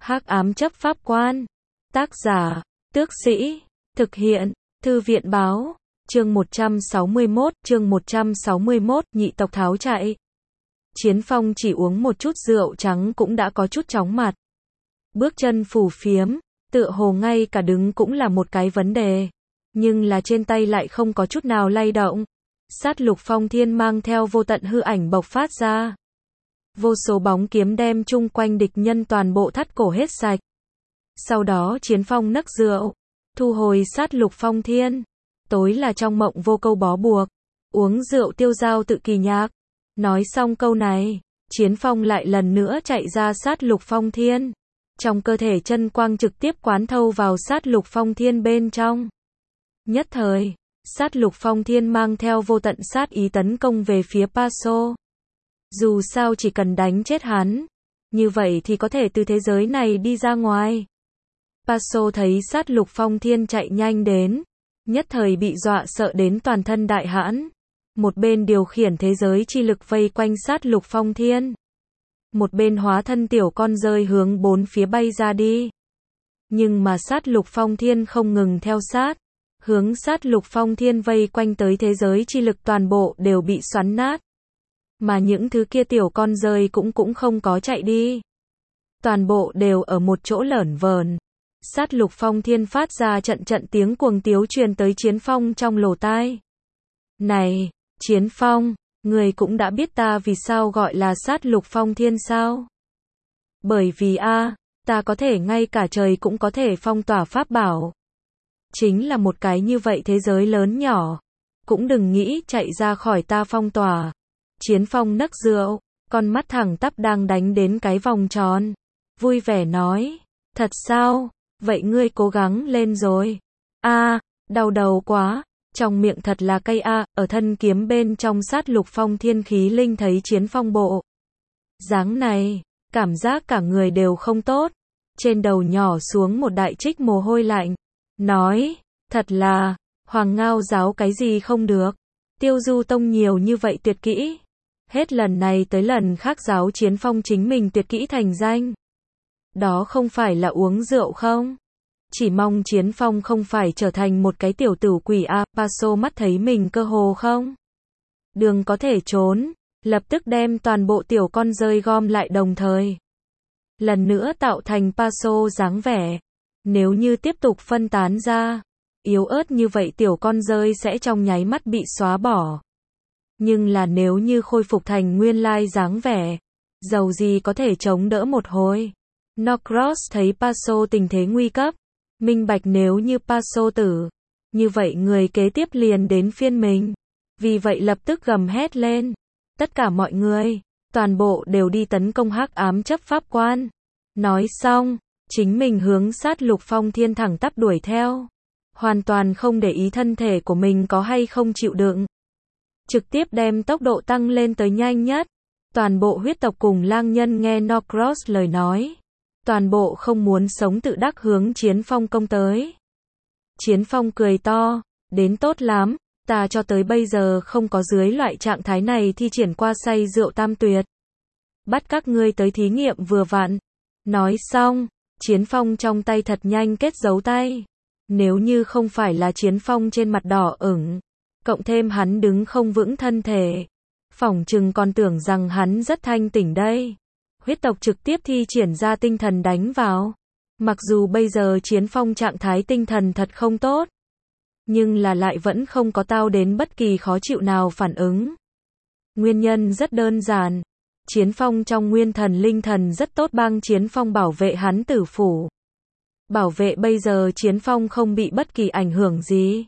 Hắc ám chấp pháp quan. Tác giả, Tước Sĩ. Thực hiện, Thư viện báo. Chương 161, nhị tộc tháo chạy. Chiến Phong chỉ uống một chút rượu trắng cũng đã có chút chóng mặt. Bước chân phù phiếm, tựa hồ ngay cả đứng cũng là một cái vấn đề. Nhưng là trên tay lại không có chút nào lay động. Sát lục phong thiên mang theo vô tận hư ảnh bộc phát ra. Vô số bóng kiếm đem chung quanh địch nhân toàn bộ thắt cổ hết sạch. Sau đó Chiến Phong nấc rượu, thu hồi sát lục phong thiên. Tối là trong mộng vô câu bó buộc, uống rượu tiêu dao tự kỳ nhạc. Nói xong câu này, Chiến Phong lại lần nữa chạy ra sát lục phong thiên. Trong cơ thể chân quang trực tiếp quán thâu vào sát lục phong thiên bên trong. Nhất thời, sát lục phong thiên mang theo vô tận sát ý tấn công về phía Paso. Dù sao chỉ cần đánh chết hắn, như vậy thì có thể từ thế giới này đi ra ngoài. Paso thấy sát lục phong thiên chạy nhanh đến, nhất thời bị dọa sợ đến toàn thân đại hãn. Một bên điều khiển thế giới chi lực vây quanh sát lục phong thiên. Một bên hóa thân tiểu con rơi hướng bốn phía bay ra đi. Nhưng mà sát lục phong thiên không ngừng theo sát. Hướng sát lục phong thiên vây quanh tới thế giới chi lực toàn bộ đều bị xoắn nát. Mà những thứ kia tiểu con rơi cũng không có chạy đi. Toàn bộ đều ở một chỗ lởn vởn. Sát lục phong thiên phát ra trận trận tiếng cuồng tiếu truyền tới Chiến Phong trong lỗ tai. Này, Chiến Phong, người cũng đã biết ta vì sao gọi là sát lục phong thiên sao? Bởi vì ta có thể ngay cả trời cũng có thể phong tỏa pháp bảo. Chính là một cái như vậy thế giới lớn nhỏ. Cũng đừng nghĩ chạy ra khỏi ta phong tỏa. Chiến Phong nấc rượu, con mắt thẳng tắp đang đánh đến cái vòng tròn. Vui vẻ nói, thật sao? Vậy ngươi cố gắng lên rồi. Đau đầu quá. Trong miệng thật là cay ở thân kiếm bên trong sát lục phong thiên khí linh thấy Chiến Phong bộ dáng này, cảm giác cả người đều không tốt. Trên đầu nhỏ xuống một đại trích mồ hôi lạnh. Nói, thật là, Hoàng Ngao giáo cái gì không được. Tiêu Du Tông nhiều như vậy tuyệt kỹ. Hết lần này tới lần khác giáo Chiến Phong chính mình tuyệt kỹ thành danh. Đó không phải là uống rượu không? Chỉ mong Chiến Phong không phải trở thành một cái tiểu tử quỷ Paso mắt thấy mình cơ hồ không đường có thể trốn, lập tức đem toàn bộ tiểu con rơi gom lại đồng thời. Lần nữa tạo thành Paso dáng vẻ. Nếu như tiếp tục phân tán ra, yếu ớt như vậy tiểu con rơi sẽ trong nháy mắt bị xóa bỏ. Nhưng là nếu như khôi phục thành nguyên lai dáng vẻ, dầu gì có thể chống đỡ một hồi. Norcross thấy Paso tình thế nguy cấp, minh bạch nếu như Paso tử, như vậy người kế tiếp liền đến phiên mình. Vì vậy lập tức gầm hét lên. Tất cả mọi người, toàn bộ đều đi tấn công hắc ám chấp pháp quan. Nói xong, chính mình hướng sát lục phong thiên thẳng tắp đuổi theo. Hoàn toàn không để ý thân thể của mình có hay không chịu đựng. Trực tiếp đem tốc độ tăng lên tới nhanh nhất. Toàn bộ huyết tộc cùng lang nhân nghe Norcross lời nói. Toàn bộ không muốn sống tự đắc hướng Chiến Phong công tới. Chiến Phong cười to, đến tốt lắm, ta cho tới bây giờ không có dưới loại trạng thái này thi triển qua say rượu tam tuyệt. Bắt các ngươi tới thí nghiệm vừa vặn. Nói xong, Chiến Phong trong tay thật nhanh kết dấu tay. Nếu như không phải là Chiến Phong trên mặt đỏ ửng, cộng thêm hắn đứng không vững thân thể, phỏng chừng còn tưởng rằng hắn rất thanh tỉnh đây. Huyết tộc trực tiếp thi triển ra tinh thần đánh vào. Mặc dù bây giờ Chiến Phong trạng thái tinh thần thật không tốt, nhưng là lại vẫn không có tao đến bất kỳ khó chịu nào phản ứng. Nguyên nhân rất đơn giản. Chiến Phong trong nguyên thần linh thần rất tốt bang Chiến Phong bảo vệ hắn tử phủ. Bảo vệ bây giờ Chiến Phong không bị bất kỳ ảnh hưởng gì.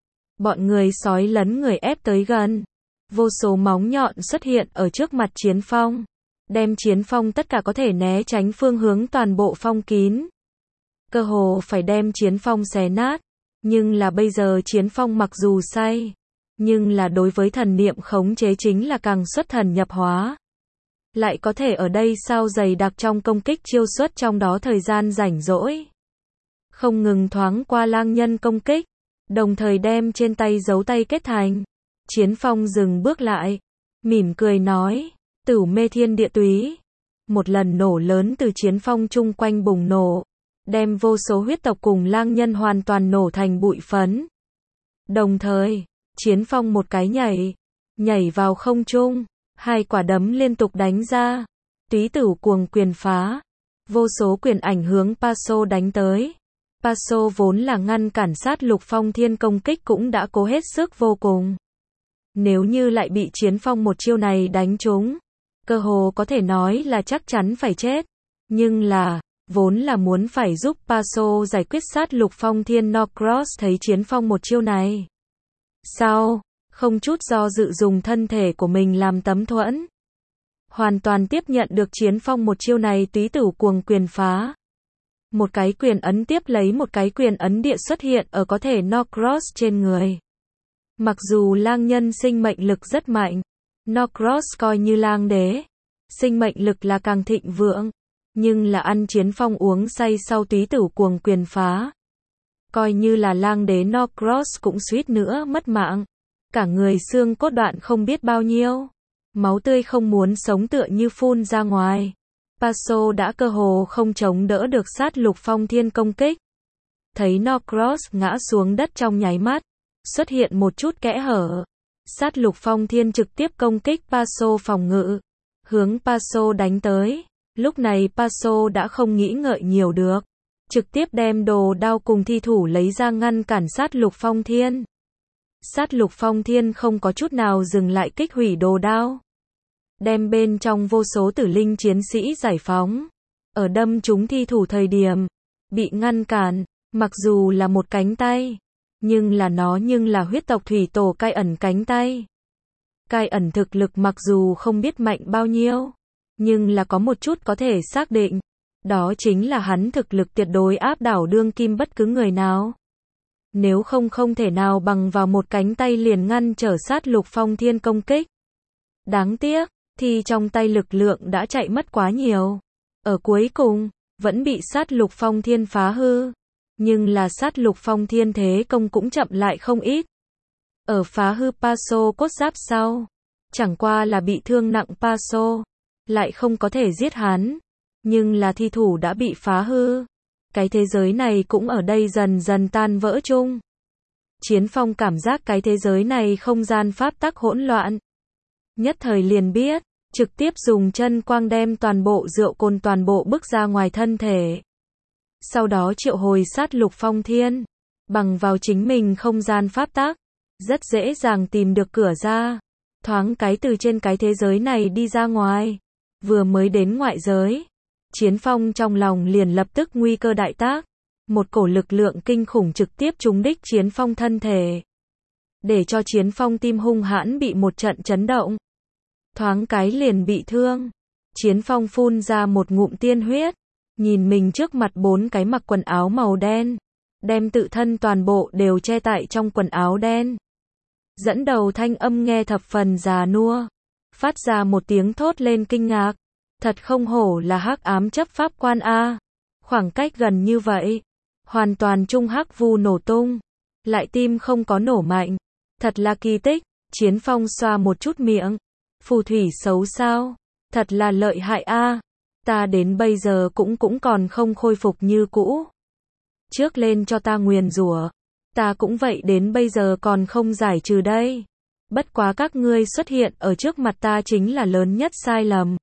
Bọn người sói lấn người ép tới gần. Vô số móng nhọn xuất hiện ở trước mặt Chiến Phong. Đem Chiến Phong tất cả có thể né tránh phương hướng toàn bộ phong kín. Cơ hồ phải đem Chiến Phong xé nát. Nhưng là bây giờ Chiến Phong mặc dù say, nhưng là đối với thần niệm khống chế chính là càng xuất thần nhập hóa. Lại có thể ở đây sao dày đặc trong công kích chiêu xuất trong đó thời gian rảnh rỗi. Không ngừng thoáng qua lang nhân công kích, đồng thời đem trên tay dấu tay kết thành. Chiến Phong dừng bước lại, mỉm cười nói, Tửu mê thiên địa túy. Một lần nổ lớn từ chiến phong chung quanh bùng nổ, đem vô số huyết tộc cùng lang nhân hoàn toàn nổ thành bụi phấn. Đồng thời, chiến phong một cái nhảy vào không trung, hai quả đấm liên tục đánh ra, túy tử cuồng quyền phá, vô số quyền ảnh hướng Paso đánh tới. Paso vốn là ngăn cản sát Lục Phong Thiên công kích cũng đã cố hết sức vô cùng. Nếu như lại bị chiến phong một chiêu này đánh trúng, cơ hồ có thể nói là chắc chắn phải chết. Nhưng là, vốn là muốn phải giúp Paso giải quyết sát Lục Phong Thiên Norcross thấy chiến phong một chiêu này. Sau, không chút do dự dùng thân thể của mình làm tấm thuẫn. Hoàn toàn tiếp nhận được chiến phong một chiêu này túy tử cuồng quyền phá. Một cái quyền ấn tiếp lấy một cái quyền ấn địa xuất hiện ở có thể Norcross trên người. Mặc dù lang nhân sinh mệnh lực rất mạnh, Norcross coi như lang đế, sinh mệnh lực là càng thịnh vượng, nhưng là ăn chiến phong uống say sau túy tử cuồng quyền phá. Coi như là lang đế Norcross cũng suýt nữa mất mạng, cả người xương cốt đoạn không biết bao nhiêu, máu tươi không muốn sống tựa như phun ra ngoài. Paso đã cơ hồ không chống đỡ được sát Lục Phong Thiên công kích. Thấy Norcross ngã xuống đất trong nháy mắt, xuất hiện một chút kẽ hở. Sát Lục Phong Thiên trực tiếp công kích Paso phòng ngự, hướng Paso đánh tới. Lúc này Paso đã không nghĩ ngợi nhiều được, trực tiếp đem đồ đao cùng thi thủ lấy ra ngăn cản sát Lục Phong Thiên. Sát Lục Phong Thiên không có chút nào dừng lại kích hủy đồ đao, đem bên trong vô số tử linh chiến sĩ giải phóng. Ở đâm trúng thi thủ thời điểm, bị ngăn cản, mặc dù là một cánh tay, nhưng là huyết tộc thủy tổ Cai Ẩn cánh tay. Cai Ẩn thực lực mặc dù không biết mạnh bao nhiêu, nhưng là có một chút có thể xác định, đó chính là hắn thực lực tuyệt đối áp đảo đương kim bất cứ người nào. Nếu không thể nào bằng vào một cánh tay liền ngăn trở sát Lục Phong Thiên công kích. Đáng tiếc, thì trong tay lực lượng đã chạy mất quá nhiều. Ở cuối cùng, vẫn bị sát Lục Phong Thiên phá hư. Nhưng là sát Lục Phong Thiên thế công cũng chậm lại không ít. Ở phá hư Paso cốt giáp sau, chẳng qua là bị thương nặng Paso, lại không có thể giết hắn. Nhưng là thi thủ đã bị phá hư. Cái thế giới này cũng ở đây dần dần tan vỡ chung. Chiến phong cảm giác cái thế giới này không gian pháp tắc hỗn loạn. Nhất thời liền biết, trực tiếp dùng chân quang đem toàn bộ rượu cồn toàn bộ bức ra ngoài thân thể. Sau đó triệu hồi sát Lục Phong Thiên, bằng vào chính mình không gian pháp tắc, rất dễ dàng tìm được cửa ra, thoáng cái từ trên cái thế giới này đi ra ngoài. Vừa mới đến ngoại giới, chiến phong trong lòng liền lập tức nguy cơ đại tác, một cổ lực lượng kinh khủng trực tiếp trúng đích chiến phong thân thể, để cho chiến phong tim hung hãn bị một trận chấn động, thoáng cái liền bị thương. Chiến phong phun ra một ngụm tiên huyết, nhìn mình trước mặt bốn cái mặc quần áo màu đen, đem tự thân toàn bộ đều che tại trong quần áo đen. Dẫn đầu thanh âm nghe thập phần già nua, phát ra một tiếng thốt lên kinh ngạc, thật không hổ là hắc ám chấp pháp quan a, khoảng cách gần như vậy, hoàn toàn trung hắc vu nổ tung, lại tim không có nổ mạnh, thật là kỳ tích. Chiến phong xoa một chút miệng, phù thủy xấu sao, thật là lợi hại a, ta đến bây giờ cũng còn không khôi phục như cũ. Trước lên cho ta nguyền rủa, ta cũng vậy đến bây giờ còn không giải trừ đây. Bất quá các ngươi xuất hiện ở trước mặt ta chính là lớn nhất sai lầm.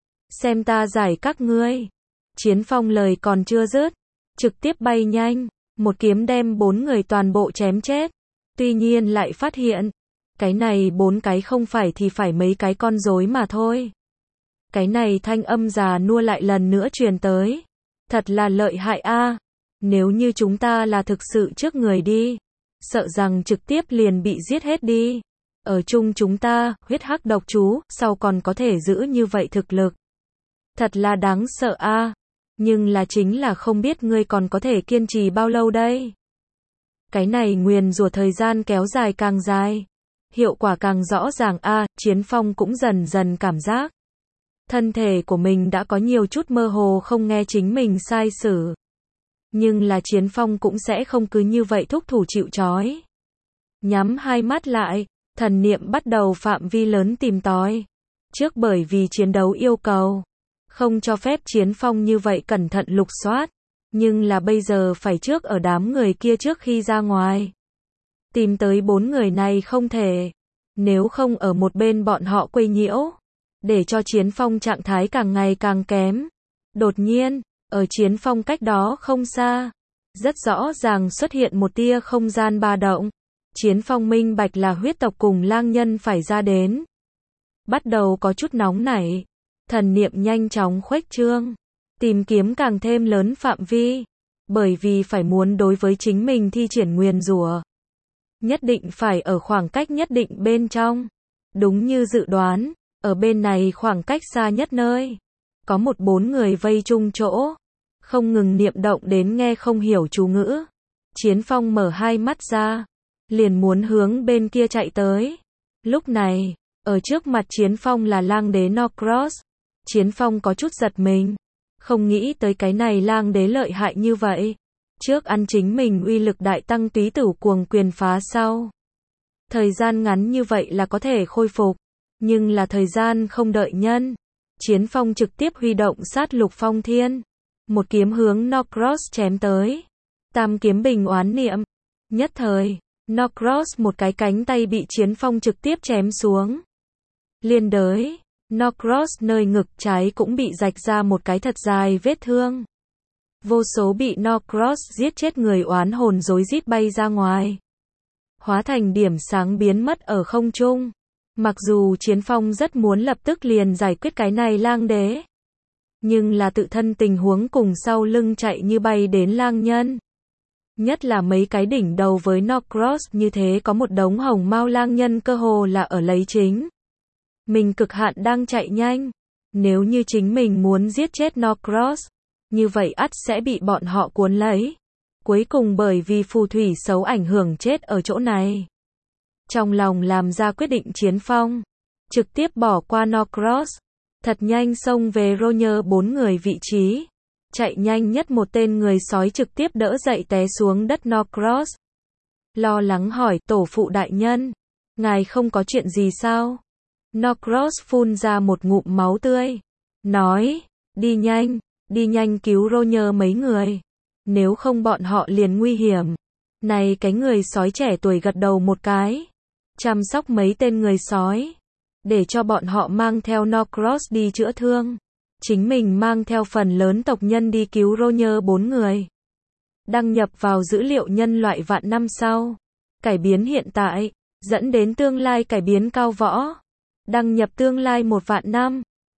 Xem ta giải các ngươi. Chiến phong lời còn chưa dứt, trực tiếp bay nhanh, một kiếm đem bốn người toàn bộ chém chết. Tuy nhiên lại phát hiện, cái này bốn cái không phải thì phải mấy cái con rối mà thôi. Cái này thanh âm già nua lại lần nữa truyền tới. Thật là lợi hại a, nếu như chúng ta là thực sự trước người đi, sợ rằng trực tiếp liền bị giết hết đi. Ở chung chúng ta, huyết hắc độc chú, sau còn có thể giữ như vậy thực lực. Thật là đáng sợ a, nhưng là chính là không biết ngươi còn có thể kiên trì bao lâu đây. Cái này nguyền rủa thời gian kéo dài càng dài, hiệu quả càng rõ ràng a. Chiến phong cũng dần dần cảm giác thân thể của mình đã có nhiều chút mơ hồ không nghe chính mình sai sử. Nhưng là chiến phong cũng sẽ không cứ như vậy thúc thủ chịu trói. Nhắm hai mắt lại, thần niệm bắt đầu phạm vi lớn tìm tòi. Trước bởi vì chiến đấu yêu cầu, Không cho phép Chiến Phong như vậy cẩn thận lục soát. Nhưng là bây giờ phải trước ở đám người kia trước khi ra ngoài. Tìm tới 4 người này không thể. Nếu không ở một bên bọn họ quấy nhiễu. Để cho Chiến Phong trạng thái càng ngày càng kém. Đột nhiên, ở Chiến Phong cách đó không xa. Rất rõ ràng xuất hiện một tia không gian ba động. Chiến Phong minh bạch là huyết tộc cùng lang nhân phải ra đến. Bắt đầu có chút nóng nảy. Thần niệm nhanh chóng khuếch trương. Tìm kiếm càng thêm lớn phạm vi. Bởi vì phải muốn đối với chính mình thi triển nguyền rủa. Nhất định phải ở khoảng cách nhất định bên trong. Đúng như dự đoán, ở bên này khoảng cách xa nhất nơi. Có 4 người vây chung chỗ. Không ngừng niệm động đến nghe không hiểu chú ngữ. Chiến Phong mở hai mắt ra. Liền muốn hướng bên kia chạy tới. Lúc này, ở trước mặt Chiến Phong là lang đế Norcross. Chiến Phong có chút giật mình. Không nghĩ tới cái này lang đế lợi hại như vậy. Trước ăn chính mình uy lực đại tăng túy tử cuồng quyền phá sau. Thời gian ngắn như vậy là có thể khôi phục. Nhưng là thời gian không đợi nhân. Chiến Phong trực tiếp huy động sát lục phong thiên. Một kiếm hướng Norcross chém tới. Tam kiếm bình oán niệm. Nhất thời, Norcross một cái cánh tay bị Chiến Phong trực tiếp chém xuống. Liên đới, Norcross nơi ngực trái cũng bị rạch ra một cái thật dài vết thương. Vô số bị Norcross giết chết người oán hồn rối rít bay ra ngoài. Hóa thành điểm sáng biến mất ở không trung. Mặc dù Chiến Phong rất muốn lập tức liền giải quyết cái này lang đế. Nhưng là tự thân tình huống cùng sau lưng chạy như bay đến lang nhân. Nhất là mấy cái đỉnh đầu với Norcross như thế có một đống hồng mao lang nhân cơ hồ là ở lấy chính. Mình cực hạn đang chạy nhanh. Nếu như chính mình muốn giết chết Norcross, như vậy ắt sẽ bị bọn họ cuốn lấy. Cuối cùng bởi vì phù thủy xấu ảnh hưởng chết ở chỗ này. Trong lòng làm ra quyết định Chiến Phong. Trực tiếp bỏ qua Norcross. Thật nhanh xông về Roger 4 người vị trí. Chạy nhanh nhất một tên người sói trực tiếp đỡ dậy té xuống đất Norcross. Lo lắng hỏi tổ phụ đại nhân. Ngài không có chuyện gì sao? Norcross phun ra một ngụm máu tươi. Nói, đi nhanh cứu Roger mấy người. Nếu không bọn họ liền nguy hiểm. Này cái người sói trẻ tuổi gật đầu một cái. Chăm sóc mấy tên người sói. Để cho bọn họ mang theo Norcross đi chữa thương. Chính mình mang theo phần lớn tộc nhân đi cứu Roger 4 người. Đăng nhập vào dữ liệu nhân loại vạn năm sau. Cải biến hiện tại, dẫn đến tương lai cải biến cao võ. Đăng nhập tương lai 1 vạn năm.